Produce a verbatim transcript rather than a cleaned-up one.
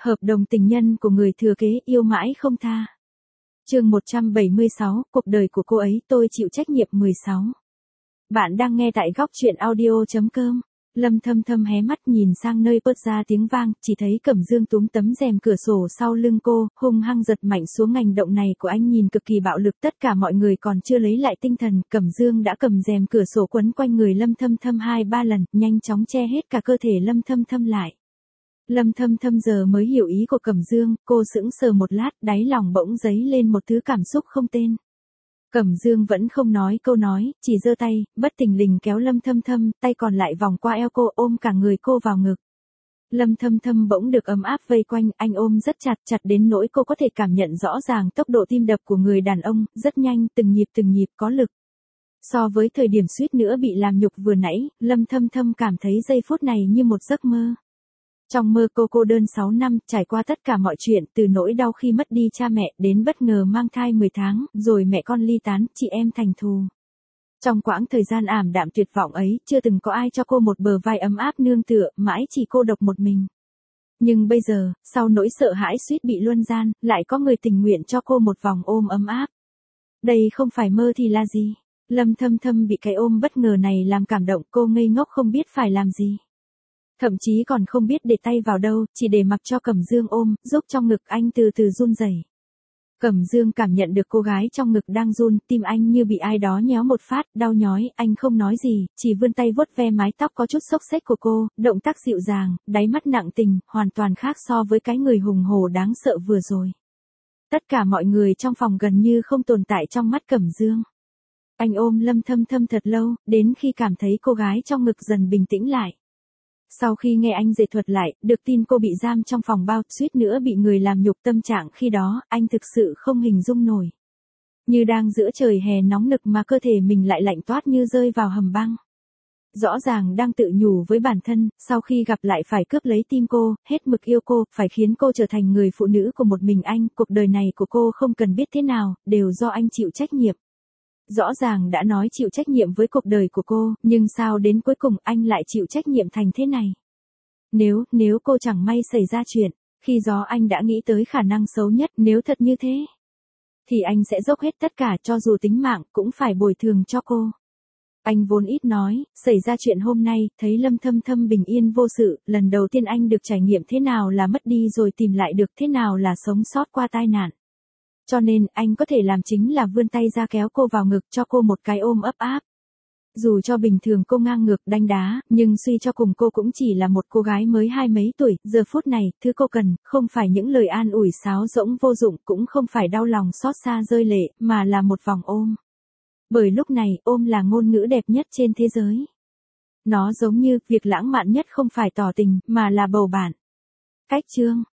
Hợp đồng tình nhân của người thừa kế yêu mãi không tha. Chương một trăm bảy mươi sáu, cuộc đời của cô ấy tôi chịu trách nhiệm mười sáu. Bạn đang nghe tại góc truyện audio chấm com. Lâm Thâm Thâm hé mắt nhìn sang nơi bớt ra tiếng vang, chỉ thấy Cẩm Dương túm tấm rèm cửa sổ sau lưng cô, hung hăng giật mạnh xuống. Hành động này của anh nhìn cực kỳ bạo lực, tất cả mọi người còn chưa lấy lại tinh thần, Cẩm Dương đã cầm rèm cửa sổ quấn quanh người Lâm Thâm Thâm hai ba lần, nhanh chóng che hết cả cơ thể Lâm Thâm Thâm lại. Lâm Thâm Thâm giờ mới hiểu ý của Cẩm Dương, cô sững sờ một lát, đáy lòng bỗng dấy lên một thứ cảm xúc không tên. Cẩm Dương vẫn không nói câu nói, chỉ giơ tay, bất thình lình kéo Lâm Thâm Thâm, tay còn lại vòng qua eo cô, ôm cả người cô vào ngực. Lâm Thâm Thâm bỗng được ấm áp vây quanh, anh ôm rất chặt, chặt đến nỗi cô có thể cảm nhận rõ ràng tốc độ tim đập của người đàn ông, rất nhanh, từng nhịp từng nhịp có lực. So với thời điểm suýt nữa bị làm nhục vừa nãy, Lâm Thâm Thâm cảm thấy giây phút này như một giấc mơ. Trong mơ cô cô đơn sáu năm, trải qua tất cả mọi chuyện, từ nỗi đau khi mất đi cha mẹ, đến bất ngờ mang thai mười tháng, rồi mẹ con ly tán, chị em thành thù. Trong quãng thời gian ảm đạm tuyệt vọng ấy, chưa từng có ai cho cô một bờ vai ấm áp nương tựa, mãi chỉ cô độc một mình. Nhưng bây giờ, sau nỗi sợ hãi suýt bị luân gian, lại có người tình nguyện cho cô một vòng ôm ấm áp. Đây không phải mơ thì là gì? Lâm Thâm Thâm bị cái ôm bất ngờ này làm cảm động, cô ngây ngốc không biết phải làm gì. Thậm chí còn không biết để tay vào đâu, chỉ để mặc cho Cẩm Dương ôm, giúp trong ngực anh từ từ run rẩy. Cẩm Dương cảm nhận được cô gái trong ngực đang run, tim anh như bị ai đó nhéo một phát, đau nhói, anh không nói gì, chỉ vươn tay vuốt ve mái tóc có chút xốc xếch của cô, động tác dịu dàng, đáy mắt nặng tình, hoàn toàn khác so với cái người hùng hổ đáng sợ vừa rồi. Tất cả mọi người trong phòng gần như không tồn tại trong mắt Cẩm Dương. Anh ôm Lâm Thâm Thâm thật lâu, đến khi cảm thấy cô gái trong ngực dần bình tĩnh lại. Sau khi nghe anh dệt thuật lại, được tin cô bị giam trong phòng bao, suýt nữa bị người làm nhục, tâm trạng khi đó, anh thực sự không hình dung nổi. Như đang giữa trời hè nóng nực mà cơ thể mình lại lạnh toát như rơi vào hầm băng. Rõ ràng đang tự nhủ với bản thân, sau khi gặp lại phải cướp lấy tim cô, hết mực yêu cô, phải khiến cô trở thành người phụ nữ của một mình anh, cuộc đời này của cô không cần biết thế nào, đều do anh chịu trách nhiệm. Rõ ràng đã nói chịu trách nhiệm với cuộc đời của cô, nhưng sao đến cuối cùng anh lại chịu trách nhiệm thành thế này? Nếu, nếu cô chẳng may xảy ra chuyện, khi đó anh đã nghĩ tới khả năng xấu nhất, nếu thật như thế, thì anh sẽ dốc hết tất cả, cho dù tính mạng, cũng phải bồi thường cho cô. Anh vốn ít nói, xảy ra chuyện hôm nay, thấy Lâm Thâm Thâm bình yên vô sự, lần đầu tiên anh được trải nghiệm thế nào là mất đi rồi tìm lại được, thế nào là sống sót qua tai nạn. Cho nên, anh có thể làm chính là vươn tay ra kéo cô vào ngực, cho cô một cái ôm ấp áp. Dù cho bình thường cô ngang ngược đanh đá, nhưng suy cho cùng cô cũng chỉ là một cô gái mới hai mấy tuổi, giờ phút này, thứ cô cần, không phải những lời an ủi sáo rỗng vô dụng, cũng không phải đau lòng xót xa rơi lệ, mà là một vòng ôm. Bởi lúc này, ôm là ngôn ngữ đẹp nhất trên thế giới. Nó giống như, việc lãng mạn nhất không phải tỏ tình, mà là bầu bạn. Cách chương.